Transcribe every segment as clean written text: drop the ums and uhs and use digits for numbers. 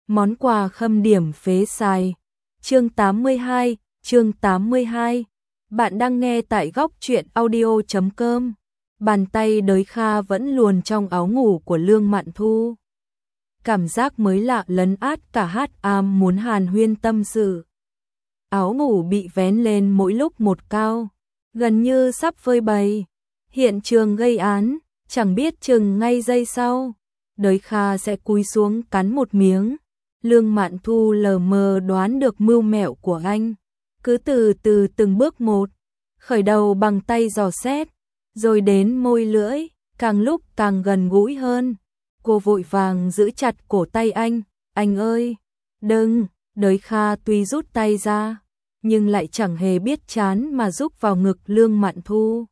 Món quà khâm điểm phế xài. Chương 82, chương 82. Bạn đang nghe tại góc truyện audio.com. Bàn tay Đới Kha vẫn luồn trong áo ngủ của Lương Mạn Thu. Cảm giác mới lạ lấn át cả hát am muốn hàn huyên tâm sự. Áo ngủ bị vén lên mỗi lúc một cao, gần như sắp phơi bày. Hiện trường gây án, chẳng biết chừng ngay giây sau, Đới Kha sẽ cúi xuống cắn một miếng. Lương Mạn Thu lờ mờ đoán được mưu mẹo của anh, cứ từ từ từng bước một, khởi đầu bằng tay dò xét, rồi đến môi lưỡi, càng lúc càng gần gũi hơn. Cô vội vàng giữ chặt cổ tay anh ơi, đừng. Đới Kha tuy rút tay ra, nhưng lại chẳng hề biết chán mà rúc vào ngực Lương Mạn Thu.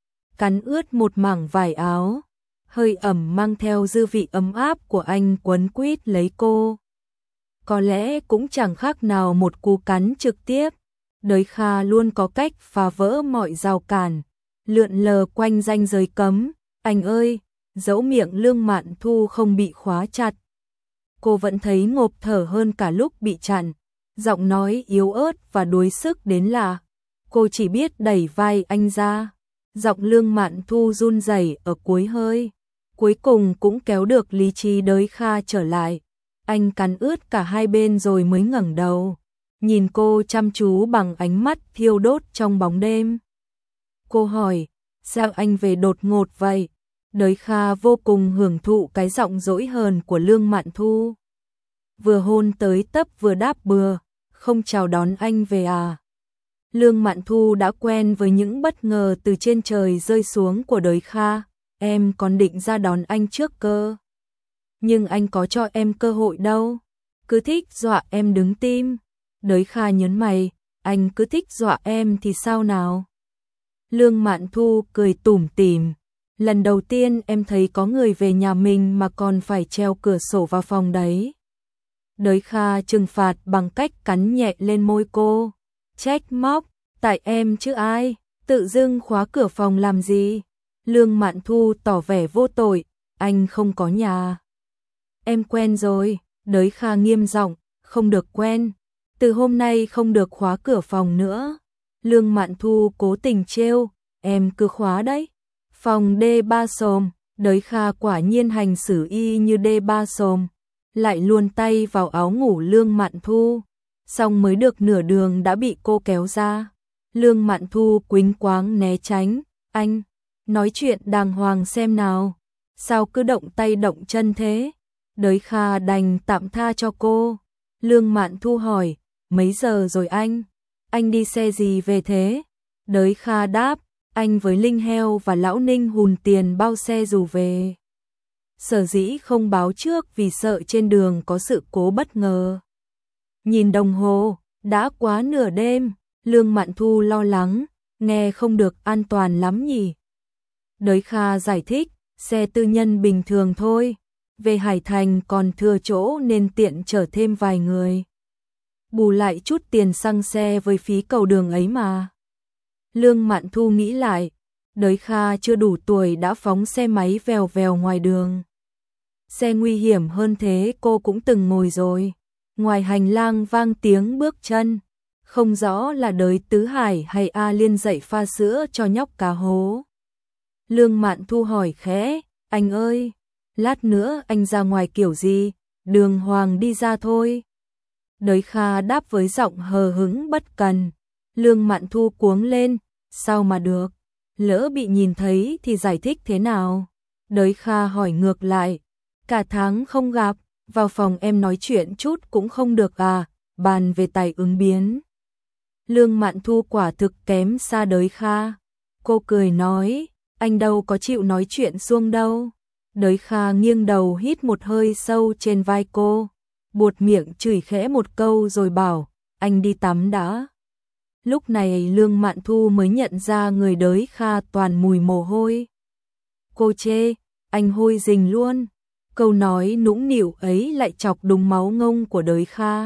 Cắn ướt một mảng vải áo, hơi ẩm mang theo dư vị ấm áp của anh quấn quýt lấy cô. Có lẽ cũng chẳng khác nào một cú cắn trực tiếp. Đới Kha luôn có cách phá vỡ mọi rào cản, lượn lờ quanh ranh giới cấm. Anh ơi, dẫu miệng Lương Mạn Thu không bị khóa chặt, cô vẫn thấy ngộp thở hơn cả lúc bị chặn. Giọng nói yếu ớt và đuối sức đến lạ. Cô chỉ biết đẩy vai anh ra. Giọng Lương Mạn Thu run rẩy ở cuối hơi, cuối cùng cũng kéo được lý trí Đới Kha trở lại. Anh cắn ướt cả hai bên rồi mới ngẩng đầu, nhìn cô chăm chú bằng ánh mắt thiêu đốt trong bóng đêm. Cô hỏi, sao anh về đột ngột vậy? Đới Kha vô cùng hưởng thụ cái giọng dỗi hờn của Lương Mạn Thu. Vừa hôn tới tấp vừa đáp bừa, không chào đón anh về à? Lương Mạn Thu đã quen với những bất ngờ từ trên trời rơi xuống của Đới Kha. Em còn định ra đón anh trước cơ, nhưng anh có cho em cơ hội đâu, cứ thích dọa em đứng tim. Đới Kha nhớn mày, anh cứ thích dọa em thì sao nào? Lương Mạn Thu cười tủm tỉm, lần đầu tiên em thấy có người về nhà mình mà còn phải treo cửa sổ vào phòng đấy. Đới Kha trừng phạt bằng cách cắn nhẹ lên môi cô, trách móc, tại em chứ ai, tự dưng khóa cửa phòng làm gì? Lương Mạn Thu tỏ vẻ vô tội, anh không có nhà. Em quen rồi. Đới Kha nghiêm giọng, không được quen, từ hôm nay không được khóa cửa phòng nữa. Lương Mạn Thu cố tình trêu, em cứ khóa đấy. Phòng D3 xồm. Đới Kha quả nhiên hành xử y như D3 xồm, lại luồn tay vào áo ngủ Lương Mạn Thu, xong mới được nửa đường đã bị cô kéo ra. Lương Mạn Thu quĩnh quáng né tránh, anh, nói chuyện đàng hoàng xem nào, sao cứ động tay động chân thế? Đới Kha đành tạm tha cho cô. Lương Mạn Thu hỏi, mấy giờ rồi anh đi xe gì về thế? Đới Kha đáp, anh với Linh Heo và Lão Ninh hùn tiền bao xe dù về. Sở dĩ không báo trước vì sợ trên đường có sự cố bất ngờ. Nhìn đồng hồ, đã quá nửa đêm. Lương Mạn Thu lo lắng, nghe không được an toàn lắm nhỉ? Đới Kha giải thích, xe tư nhân bình thường thôi, về Hải Thành còn thừa chỗ nên tiện chở thêm vài người. Bù lại chút tiền xăng xe với phí cầu đường ấy mà. Lương Mạn Thu nghĩ lại, Đới Kha chưa đủ tuổi đã phóng xe máy vèo vèo ngoài đường. Xe nguy hiểm hơn thế cô cũng từng ngồi rồi. Ngoài hành lang vang tiếng bước chân, không rõ là Đới Tứ Hải hay A Liên dạy pha sữa cho nhóc cá hố. Lương Mạn Thu hỏi khẽ, anh ơi, lát nữa anh ra ngoài kiểu gì? Đường hoàng đi ra thôi. Đới Kha đáp với giọng hờ hững bất cần. Lương Mạn Thu cuống lên, sao mà được? Lỡ bị nhìn thấy thì giải thích thế nào? Đới Kha hỏi ngược lại, cả tháng không gặp, vào phòng em nói chuyện chút cũng không được à? Bàn về tài ứng biến. Lương Mạn Thu quả thực kém xa Đới Kha. Cô cười nói, anh đâu có chịu nói chuyện suông đâu. Đới Kha nghiêng đầu hít một hơi sâu trên vai cô, buột miệng chửi khẽ một câu rồi bảo, anh đi tắm đã. Lúc này Lương Mạn Thu mới nhận ra người Đới Kha toàn mùi mồ hôi. Cô chê, anh hôi rình luôn. Câu nói nũng nịu ấy lại chọc đúng máu ngông của Đới Kha.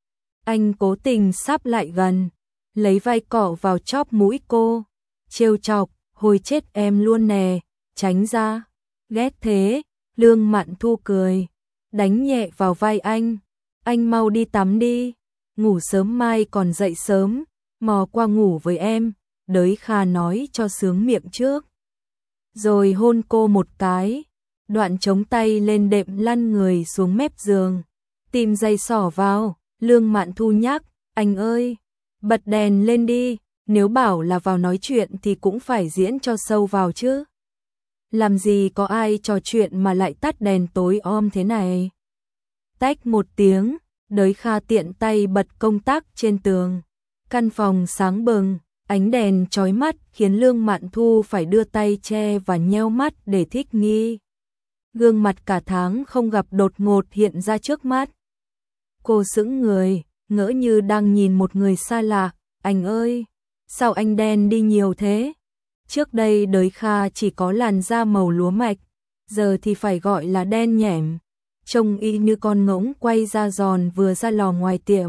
Anh cố tình sáp lại gần, lấy vai cọ vào chóp mũi cô, trêu chọc, hồi chết em luôn nè, tránh ra. Ghét thế. Lương Mạn Thu cười, đánh nhẹ vào vai anh, anh mau đi tắm đi, ngủ sớm mai còn dậy sớm, mò qua ngủ với em, Đới Kha nói cho sướng miệng trước. Rồi hôn cô một cái, đoạn chống tay lên đệm lăn người xuống mép giường, tìm giày xỏ vào, Lương Mạn Thu nhắc, anh ơi, bật đèn lên đi, nếu bảo là vào nói chuyện thì cũng phải diễn cho sâu vào chứ. Làm gì có ai trò chuyện mà lại tắt đèn tối om thế này. Tách một tiếng, Đới Kha tiện tay bật công tắc trên tường. Căn phòng sáng bừng, ánh đèn chói mắt khiến Lương Mạn Thu phải đưa tay che và nheo mắt để thích nghi. Gương mặt cả tháng không gặp đột ngột hiện ra trước mắt. Cô sững người, ngỡ như đang nhìn một người xa lạ. Anh ơi, sao anh đen đi nhiều thế? Trước đây Đới Kha chỉ có làn da màu lúa mạch, giờ thì phải gọi là đen nhẻm, trông y như con ngỗng quay ra giòn vừa ra lò ngoài tiệm.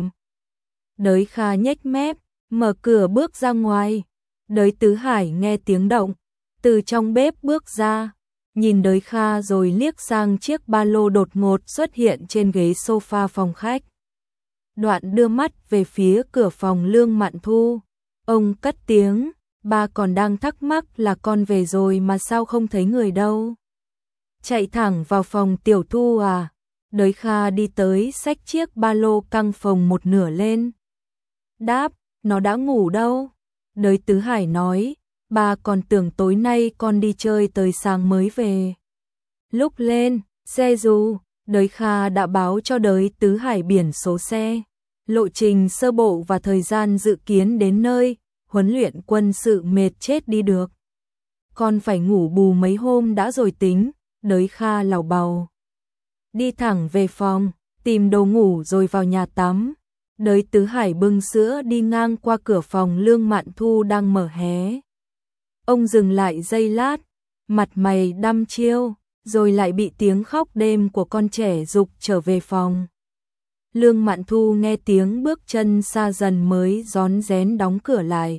Đới Kha nhếch mép, mở cửa bước ra ngoài. Đới Tứ Hải nghe tiếng động, từ trong bếp bước ra, nhìn Đới Kha rồi liếc sang chiếc ba lô đột ngột xuất hiện trên ghế sofa phòng khách. Đoạn đưa mắt về phía cửa phòng Lương Mạn Thu. Ông cất tiếng, ba còn đang thắc mắc là con về rồi mà sao không thấy người đâu. Chạy thẳng vào phòng Tiểu Thu à? Đới Kha đi tới xách chiếc ba lô căng phồng một nửa lên. Đáp, nó đã ngủ đâu. Đới Tứ Hải nói, ba còn tưởng tối nay con đi chơi tới sáng mới về. Lúc lên xe dù, Đới Kha đã báo cho Đới Tứ Hải biển số xe, lộ trình sơ bộ và thời gian dự kiến đến nơi. Huấn luyện quân sự mệt chết đi được. Con phải ngủ bù mấy hôm đã rồi tính, Đới Kha lảo bào. Đi thẳng về phòng, tìm đồ ngủ rồi vào nhà tắm. Đới Tứ Hải bưng sữa đi ngang qua cửa phòng Lương Mạn Thu đang mở hé. Ông dừng lại giây lát, mặt mày đăm chiêu, rồi lại bị tiếng khóc đêm của con trẻ giục trở về phòng. Lương Mạn Thu nghe tiếng bước chân xa dần mới rón rén đóng cửa lại.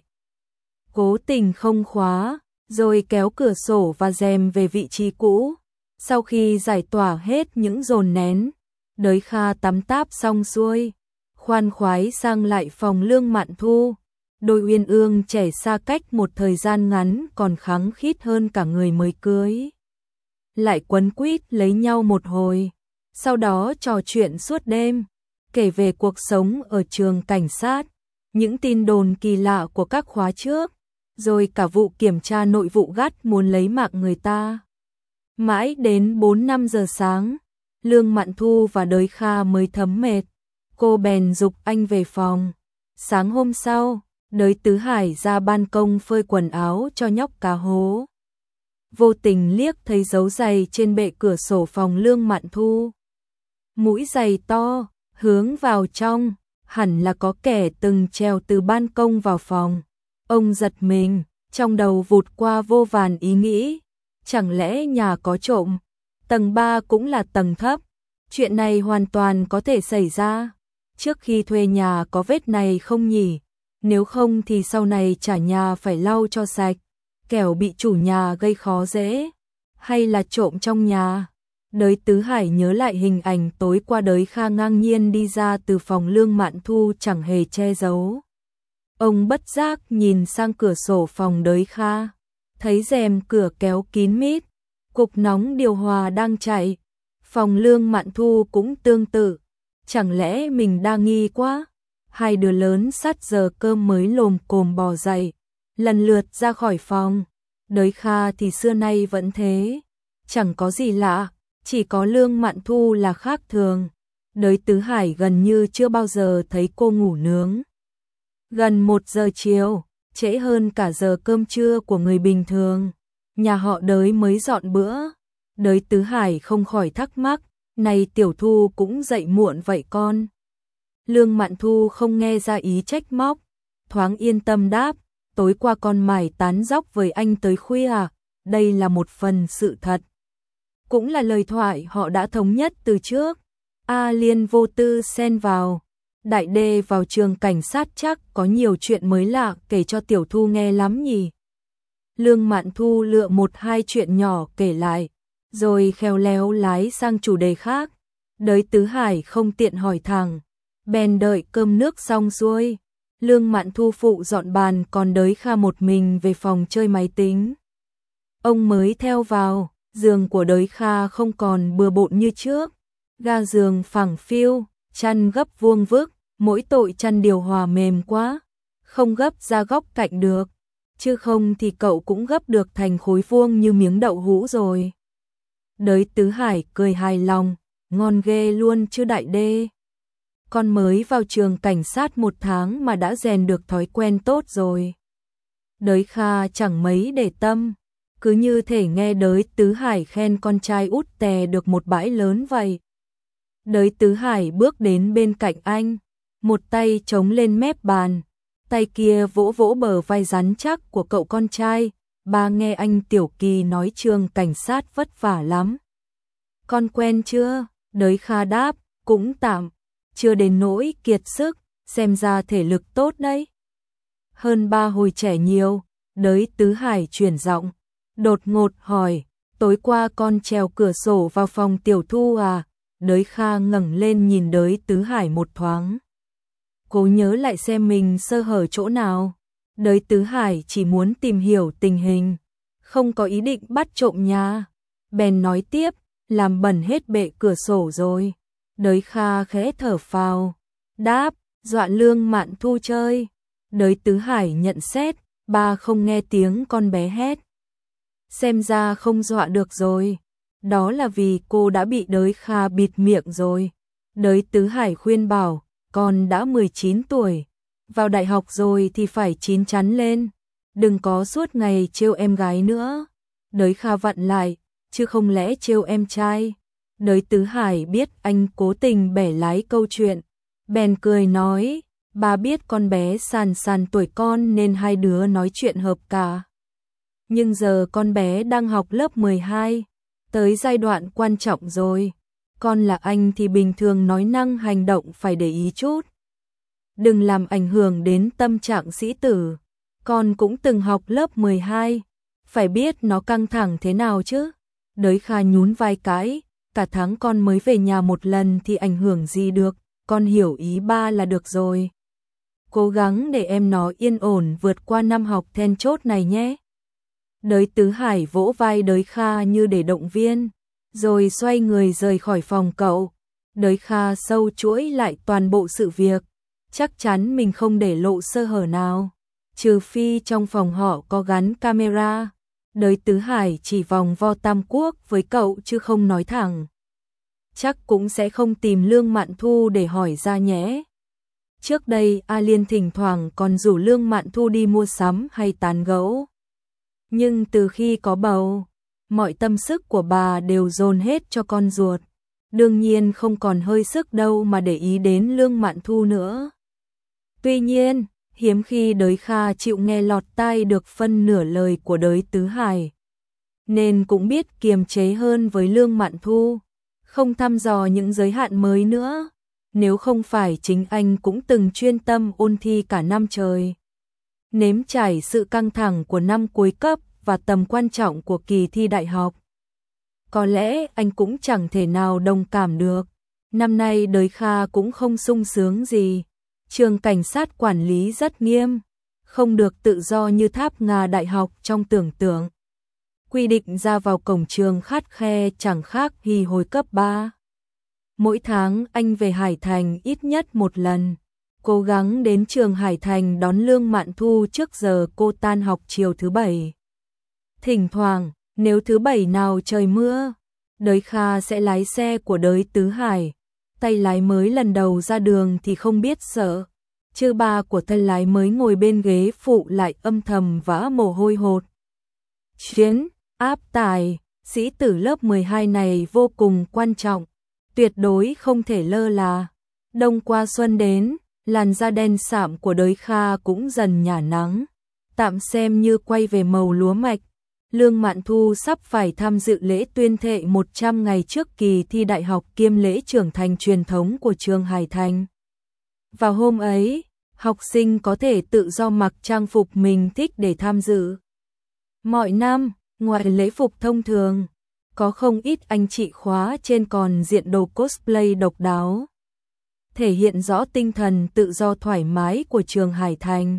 Cố tình không khóa, rồi kéo cửa sổ và rèm về vị trí cũ. Sau khi giải tỏa hết những dồn nén, Đới Kha tắm táp xong xuôi, khoan khoái sang lại phòng Lương Mạn Thu. Đôi uyên ương trẻ xa cách một thời gian ngắn còn khăng khít hơn cả người mới cưới. Lại quấn quýt lấy nhau một hồi, sau đó trò chuyện suốt đêm, kể về cuộc sống ở trường cảnh sát, những tin đồn kỳ lạ của các khóa trước, rồi cả vụ kiểm tra nội vụ gắt muốn lấy mạng người ta. Mãi đến 4-5 giờ sáng, Lương Mạn Thu và Đới Kha mới thấm mệt. Cô bèn giục anh về phòng. Sáng hôm sau, Đới Tứ Hải ra ban công phơi quần áo cho nhóc cá hố. Vô tình liếc thấy dấu giày trên bệ cửa sổ phòng Lương Mạn Thu. Mũi giày to, hướng vào trong, hẳn là có kẻ từng trèo từ ban công vào phòng. Ông giật mình, trong đầu vụt qua vô vàn ý nghĩ. Chẳng lẽ nhà có trộm? Tầng 3 cũng là tầng thấp. Chuyện này hoàn toàn có thể xảy ra. Trước khi thuê nhà có vết này không nhỉ? Nếu không thì sau này trả nhà phải lau cho sạch, kẻo bị chủ nhà gây khó dễ. Hay là trộm trong nhà? Đới Tứ Hải nhớ lại hình ảnh tối qua Đới Kha ngang nhiên đi ra từ phòng Lương Mạn Thu chẳng hề che giấu. Ông bất giác nhìn sang cửa sổ phòng Đới Kha, thấy rèm cửa kéo kín mít, cục nóng điều hòa đang chạy. Phòng Lương Mạn Thu cũng tương tự. Chẳng lẽ mình đang nghi quá? Hai đứa lớn sát giờ cơm mới lồm cồm bò dậy, lần lượt ra khỏi phòng. Đới Kha thì xưa nay vẫn thế, chẳng có gì lạ, chỉ có Lương Mạn Thu là khác thường. Đới Tứ Hải gần như chưa bao giờ thấy cô ngủ nướng. Gần 1 giờ chiều, trễ hơn cả giờ cơm trưa của người bình thường, nhà họ Đới mới dọn bữa. Đới Tứ Hải không khỏi thắc mắc, này Tiểu Thu cũng dậy muộn vậy con? Lương Mạn Thu không nghe ra ý trách móc, thoáng yên tâm đáp, tối qua con mải tán dóc với anh tới khuya à? Đây là một phần sự thật, cũng là lời thoại họ đã thống nhất từ trước. A Liên vô tư xen vào, Đại Đê vào trường cảnh sát chắc có nhiều chuyện mới lạ kể cho Tiểu Thu nghe lắm nhỉ. Lương Mạn Thu lựa 1-2 chuyện nhỏ kể lại, rồi khéo léo lái sang chủ đề khác. Đới Tứ Hải không tiện hỏi thẳng, bèn đợi cơm nước xong xuôi, Lương Mạn Thu phụ dọn bàn còn Đới Kha một mình về phòng chơi máy tính. Ông mới theo vào, giường của Đới Kha không còn bừa bộn như trước, ga giường phẳng phiu, chăn gấp vuông vức, mỗi tội chăn điều hòa mềm quá, không gấp ra góc cạnh được, chứ không thì cậu cũng gấp được thành khối vuông như miếng đậu hũ rồi. Đới Tứ Hải cười hài lòng, ngon ghê luôn chứ đại đê. Con mới vào trường cảnh sát 1 tháng mà đã rèn được thói quen tốt rồi. Đới Kha chẳng mấy để tâm, cứ như thể nghe Đới Tứ Hải khen con trai út tè được một bãi lớn vậy. Đới Tứ Hải bước đến bên cạnh anh, một tay chống lên mép bàn, tay kia vỗ vỗ bờ vai rắn chắc của cậu con trai. Ba nghe anh Tiểu Kỳ nói trường cảnh sát vất vả lắm. Con quen chưa? Đới Kha đáp, cũng tạm, chưa đến nỗi kiệt sức, xem ra thể lực tốt đấy. Hơn ba hồi trẻ nhiều, Đới Tứ Hải chuyển giọng, đột ngột hỏi, tối qua con trèo cửa sổ vào phòng Tiểu Thu à? Đới Kha ngẩng lên nhìn Đới Tứ Hải một thoáng, cố nhớ lại xem mình sơ hở chỗ nào. Đới Tứ Hải chỉ muốn tìm hiểu tình hình, không có ý định bắt trộm nhà. Bèn nói tiếp, làm bẩn hết bệ cửa sổ rồi. Đới Kha khẽ thở phào, đáp, dọa Lương Mạn Thu chơi. Đới Tứ Hải nhận xét, ba không nghe tiếng con bé hét. Xem ra không dọa được rồi. Đó là vì cô đã bị Đới Kha bịt miệng rồi. Đới Tứ Hải khuyên bảo, con đã 19 tuổi. Vào đại học rồi thì phải chín chắn lên. Đừng có suốt ngày trêu em gái nữa. Đới Kha vặn lại, chứ không lẽ trêu em trai. Đới Tứ Hải biết anh cố tình bẻ lái câu chuyện. Bèn cười nói, ba biết con bé sàn sàn tuổi con nên hai đứa nói chuyện hợp cả. Nhưng giờ con bé đang học lớp 12, tới giai đoạn quan trọng rồi. Con là anh thì bình thường nói năng hành động phải để ý chút. Đừng làm ảnh hưởng đến tâm trạng sĩ tử. Con cũng từng học lớp 12, phải biết nó căng thẳng thế nào chứ. Đới Kha nhún vai cái, cả tháng con mới về nhà một lần thì ảnh hưởng gì được, con hiểu ý ba là được rồi. Cố gắng để em nó yên ổn vượt qua năm học then chốt này nhé. Đới Tứ Hải vỗ vai Đới Kha như để động viên, rồi xoay người rời khỏi phòng cậu. Đới Kha sâu chuỗi lại toàn bộ sự việc, chắc chắn mình không để lộ sơ hở nào, trừ phi trong phòng họ có gắn camera. Đới Tứ Hải chỉ vòng vo tam quốc với cậu chứ không nói thẳng. Chắc cũng sẽ không tìm Lương Mạn Thu để hỏi ra nhé. Trước đây A Liên thỉnh thoảng còn rủ Lương Mạn Thu đi mua sắm hay tán gẫu. Nhưng từ khi có bầu, mọi tâm sức của bà đều dồn hết cho con ruột. Đương nhiên không còn hơi sức đâu mà để ý đến Lương Mạn Thu nữa. Tuy nhiên, hiếm khi Đới Kha chịu nghe lọt tai được phân nửa lời của Đới Tứ Hải, nên cũng biết kiềm chế hơn với Lương Mạn Thu, không thăm dò những giới hạn mới nữa. Nếu không phải chính anh cũng từng chuyên tâm ôn thi cả năm trời, nếm trải sự căng thẳng của năm cuối cấp và tầm quan trọng của kỳ thi đại học, có lẽ anh cũng chẳng thể nào đồng cảm được. Năm nay Đới Kha cũng không sung sướng gì. Trường cảnh sát quản lý rất nghiêm, không được tự do như Tháp Ngà Đại học trong tưởng tượng. Quy định ra vào cổng trường khắt khe chẳng khác gì hồi cấp 3. Mỗi tháng anh về Hải Thành ít nhất một lần, cố gắng đến trường Hải Thành đón Lương Mạn Thu trước giờ cô tan học chiều thứ Bảy. Thỉnh thoảng, nếu thứ Bảy nào trời mưa, Đới Kha sẽ lái xe của Đới Tứ Hải. Tay lái mới lần đầu ra đường thì không biết sợ, chứ ba của tay lái mới ngồi bên ghế phụ lại âm thầm vã mồ hôi hột. Chuyến áp tải sĩ tử lớp 12 này vô cùng quan trọng, tuyệt đối không thể lơ là. Đông qua xuân đến, làn da đen sạm của Đới Kha cũng dần nhả nắng, tạm xem như quay về màu lúa mạch. Lương Mạn Thu sắp phải tham dự lễ tuyên thệ 100 ngày trước kỳ thi đại học kiêm lễ trưởng thành truyền thống của trường Hải Thành. Vào hôm ấy, học sinh có thể tự do mặc trang phục mình thích để tham dự. Mọi năm, ngoài lễ phục thông thường, có không ít anh chị khóa trên còn diện đồ cosplay độc đáo, thể hiện rõ tinh thần tự do thoải mái của trường Hải Thành.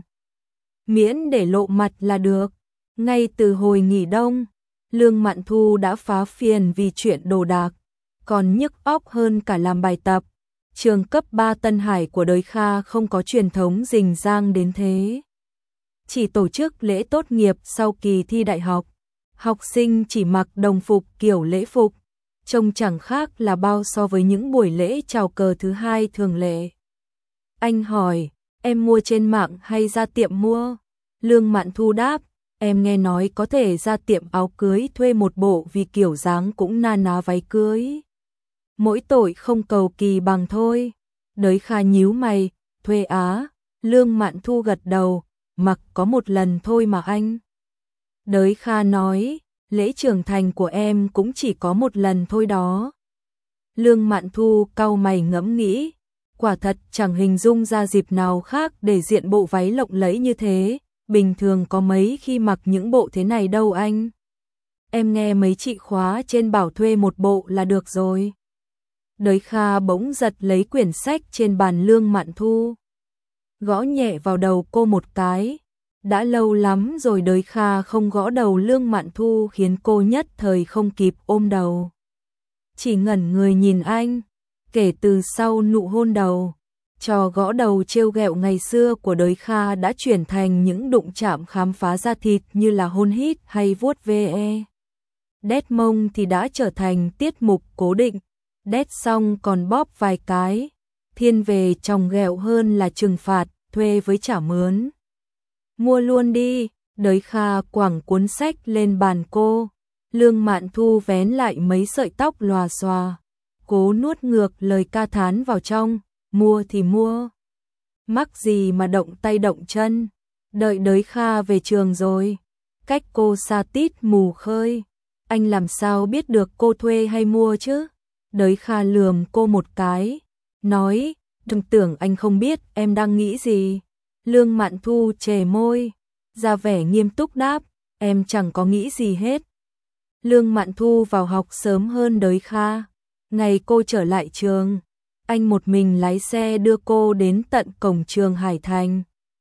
Miễn để lộ mặt là được. Ngay từ hồi nghỉ đông, Lương Mạn Thu đã phá phiền vì chuyện đồ đạc, còn nhức óc hơn cả làm bài tập. Trường cấp 3 Tân Hải của Đới Kha không có truyền thống rình rang đến thế. Chỉ tổ chức lễ tốt nghiệp sau kỳ thi đại học. Học sinh chỉ mặc đồng phục kiểu lễ phục, trông chẳng khác là bao so với những buổi lễ chào cờ thứ hai thường lệ. Anh hỏi, em mua trên mạng hay ra tiệm mua? Lương Mạn Thu đáp, em nghe nói có thể ra tiệm áo cưới thuê một bộ vì kiểu dáng cũng na ná váy cưới. Mỗi tội không cầu kỳ bằng thôi. Đới Kha nhíu mày, thuê á? Lương Mạn Thu gật đầu, mặc có một lần thôi mà anh. Đới Kha nói, lễ trưởng thành của em cũng chỉ có một lần thôi đó. Lương Mạn Thu cau mày ngẫm nghĩ, quả thật chẳng hình dung ra dịp nào khác để diện bộ váy lộng lẫy như thế, bình thường có mấy khi mặc những bộ thế này đâu anh. Em nghe mấy chị khóa trên bảo thuê một bộ là được rồi. Đới Kha bỗng giật lấy quyển sách trên bàn Lương Mạn Thu, gõ nhẹ vào đầu cô một cái. Đã lâu lắm rồi Đới Kha không gõ đầu Lương Mạn Thu khiến cô nhất thời không kịp ôm đầu. Chỉ ngẩn người nhìn anh. Kể từ sau nụ hôn đầu, trò gõ đầu trêu ghẹo ngày xưa của Đới Kha đã chuyển thành những đụng chạm khám phá da thịt như là hôn hít hay vuốt ve. Đét mông thì đã trở thành tiết mục cố định. Đét xong còn bóp vài cái, thiên về chồng ghẹo hơn là trừng phạt, thuê với trả mướn. Mua luôn đi. Đới Kha quẳng cuốn sách lên bàn cô. Lương Mạn Thu vén lại mấy sợi tóc lòa xòa, cố nuốt ngược lời ca thán vào trong, mua thì mua. Mắc gì mà động tay động chân. Đợi Đới Kha về trường rồi, cách cô xa tít mù khơi, anh làm sao biết được cô thuê hay mua chứ? Đới Kha lườm cô một cái, nói, đừng tưởng anh không biết em đang nghĩ gì. Lương Mạn Thu chề môi, ra vẻ nghiêm túc đáp, em chẳng có nghĩ gì hết. Lương Mạn Thu vào học sớm hơn Đới Kha. Ngày cô trở lại trường, anh một mình lái xe đưa cô đến tận cổng trường Hải Thành.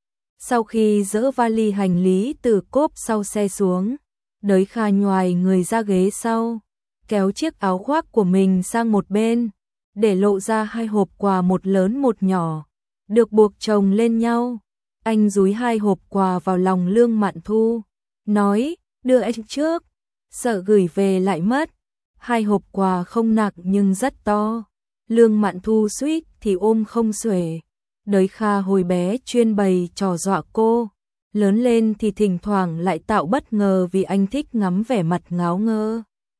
Sau khi dỡ vali hành lý từ cốp sau xe xuống, Đới Kha nhoài người ra ghế sau, kéo chiếc áo khoác của mình sang một bên, để lộ ra hai hộp quà, một lớn một nhỏ, được buộc chồng lên nhau. Anh dúi hai hộp quà vào lòng Lương Mạn Thu, nói, đưa anh trước, sợ gửi về lại mất. Hai hộp quà không nặng nhưng rất to. Lương Mạn Thu suýt thì ôm không xuể. Đới Kha hồi bé chuyên bày trò dọa cô, lớn lên thì thỉnh thoảng lại tạo bất ngờ vì anh thích ngắm vẻ mặt ngáo ngơ.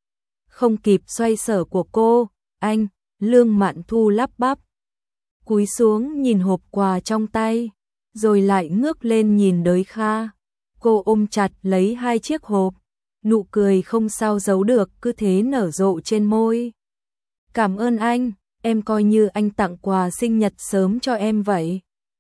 Không kịp xoay sở của cô, anh, Lương Mạn Thu lắp bắp, cúi xuống nhìn hộp quà trong tay, rồi lại ngước lên nhìn Đới Kha. Cô ôm chặt lấy hai chiếc hộp, nụ cười không sao giấu được cứ thế nở rộ trên môi. Cảm ơn anh, em coi như anh tặng quà sinh nhật sớm cho em vậy.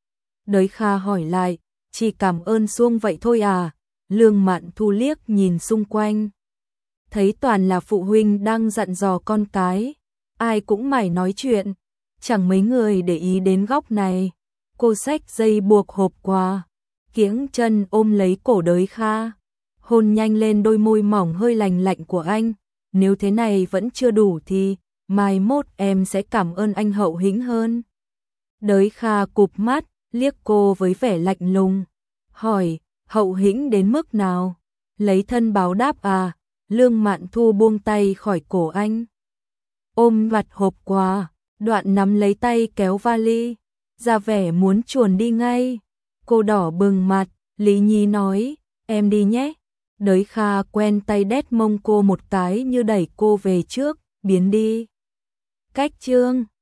Đới Kha hỏi lại, chỉ cảm ơn suông vậy thôi à? Lương Mạn Thu liếc nhìn xung quanh, thấy toàn là phụ huynh đang dặn dò con cái, ai cũng mải nói chuyện, chẳng mấy người để ý đến góc này. Cô xách dây buộc hộp quà, kiễng chân ôm lấy cổ Đới Kha, hôn nhanh lên đôi môi mỏng hơi lành lạnh của anh. Nếu thế này vẫn chưa đủ thì mai mốt em sẽ cảm ơn anh hậu hĩnh hơn. Đới Kha cụp mắt, liếc cô với vẻ lạnh lùng, hỏi, hậu hĩnh đến mức nào? Lấy thân báo đáp à? Lương Mạn Thu buông tay khỏi cổ anh, ôm vặt hộp quà, đoạn nắm lấy tay kéo vali, ra vẻ muốn chuồn đi ngay. Cô đỏ bừng mặt, lý nhí nói, em đi nhé. Đới Kha quen tay đét mông cô một cái như đẩy cô về trước, biến đi. Cách chương